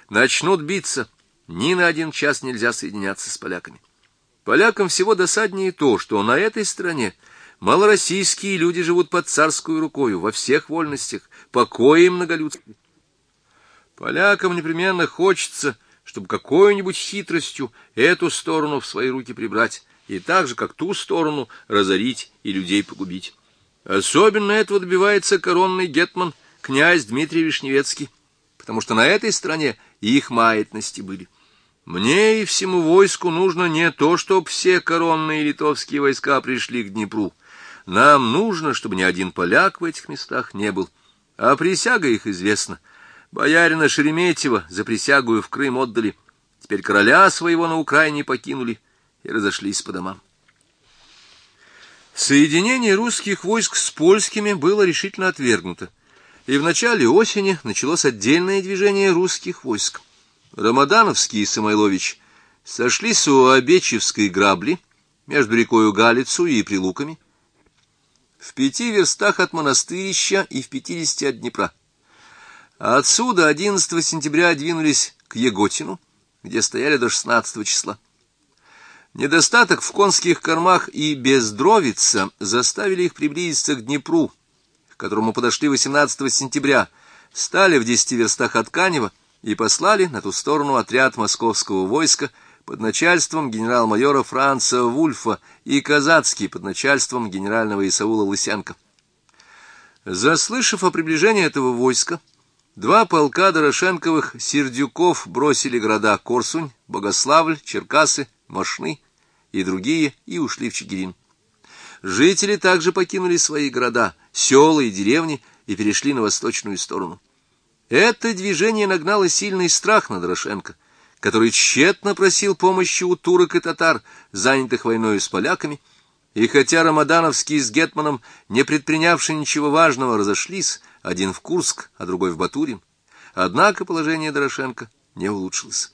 Начнут биться, ни на один час нельзя соединяться с поляками. Полякам всего досаднее то, что на этой стороне малороссийские люди живут под царскую рукою во всех вольностях, покое и многолюдстве. Полякам непременно хочется, чтобы какой-нибудь хитростью эту сторону в свои руки прибрать, и так же, как ту сторону, разорить и людей погубить. Особенно этого добивается коронный гетман князь Дмитрий Вишневецкий, потому что на этой стороне их маятности были. Мне и всему войску нужно не то, чтоб все коронные литовские войска пришли к Днепру. Нам нужно, чтобы ни один поляк в этих местах не был. А присяга их известна. Боярина Шереметьева за присягую в Крым отдали. Теперь короля своего на Украине покинули и разошлись по домам. Соединение русских войск с польскими было решительно отвергнуто. И в начале осени началось отдельное движение русских войск. Рамадановский и Самойлович сошлись у Обечевской грабли между рекою Галицу и Прилуками, в 5 верстах от монастырища и в 50 от Днепра. А отсюда 11 сентября двинулись к Еготину, где стояли до 16 числа. Недостаток в конских кормах и бездровица заставили их приблизиться к Днепру, к которому подошли 18 сентября, стали в 10 верстах от Канева и послали на ту сторону отряд московского войска под начальством генерал-майора Франца Вульфа и казацкий под начальством генерального Исаула Лысенко. Заслышав о приближении этого войска, 2 полка Дорошенковых сердюков бросили города Корсунь, Богославль, Черкасы, Мошны и другие и ушли в Чигирин. Жители также покинули свои города, села и деревни и перешли на восточную сторону. Это движение нагнало сильный страх на Дорошенко, который тщетно просил помощи у турок и татар, занятых войною с поляками, и хотя Рамадановский с гетманом, не предпринявши ничего важного, разошлись, один в Курск, а другой в Батурин, однако положение Дорошенко не улучшилось.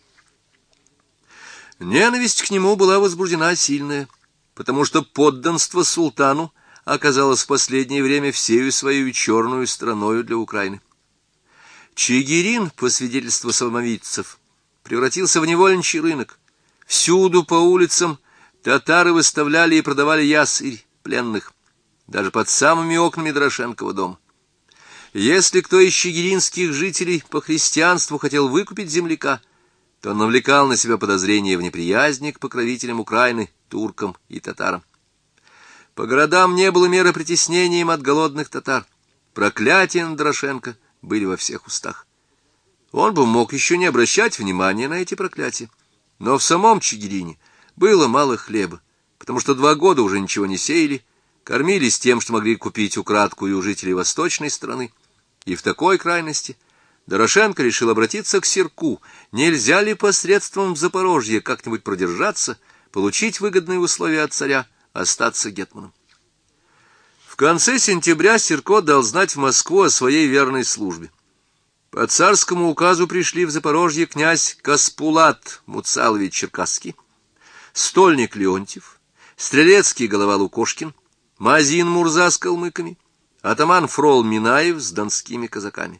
Ненависть к нему была возбуждена сильная, потому что подданство султану оказалось в последнее время всею своей черную страною для Украины. Чигирин, по свидетельству самовидцев, превратился в невольничий рынок. Всюду по улицам татары выставляли и продавали ясырь пленных, даже под самыми окнами Дорошенкова дома. Если кто из чигиринских жителей по христианству хотел выкупить земляка, то он навлекал на себя подозрения в неприязни к покровителям Украины, туркам и татарам. По городам не было меры притеснения им от голодных татар. Проклятия на Дорошенко были во всех устах. Он бы мог еще не обращать внимания на эти проклятия, но в самом Чигирине было мало хлеба, потому что 2 года уже ничего не сеяли, кормились тем, что могли купить украдку и у жителей восточной страны, и в такой крайности Дорошенко решил обратиться к Сирку, нельзя ли посредством Запорожья как-нибудь продержаться, получить выгодные условия от царя, остаться гетманом. В конце сентября Сирко дал знать в Москву о своей верной службе. По царскому указу пришли в Запорожье князь Каспулат Муцалович Черкасский, стольник Леонтьев, стрелецкий голова Лукошкин, Мазин Мурза с калмыками, атаман Фрол Минаев с донскими казаками.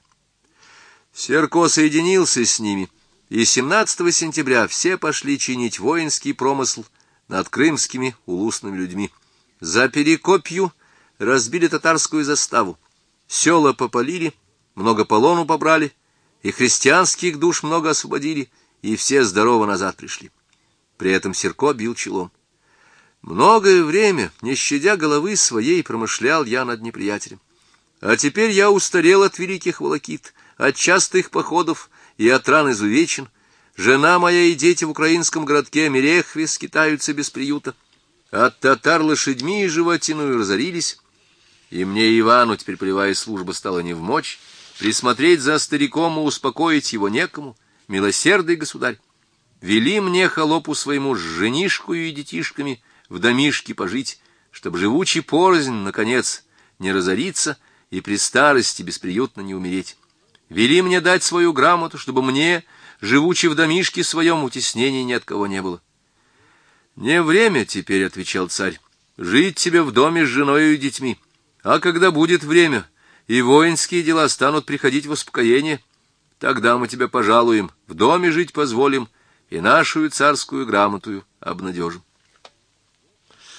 Сирко соединился с ними, и 17 сентября все пошли чинить воинский промысл над крымскими улусными людьми. За Перекопью разбили татарскую заставу, села попалили, много полону побрали, и христианских душ много освободили, и все здорово назад пришли. При этом Сирко бил челом. Многое время, не щадя головы своей, промышлял я над неприятелем. А теперь я устарел от великих волокит, от частых походов и от ран изувечен. Жена моя и дети в украинском городке Мерехве скитаются без приюта. От татар лошадьми и животиною разорились. И мне, Ивану, теперь полевая служба стала невмочь, присмотреть за стариком и успокоить его некому, милосердный государь. Вели мне, холопу своему, с женишкою и детишками в домишке пожить, чтобы живучий порознь, наконец, не разориться и при старости бесприютно не умереть. Вели мне дать свою грамоту, чтобы мне, живучи в домишке своем, утеснений ни от кого не было. «Не время теперь, — отвечал царь, — жить тебе в доме с женою и детьми. А когда будет время, и воинские дела станут приходить в успокоение, тогда мы тебя пожалуем, в доме жить позволим и нашу царскую грамотую обнадежим.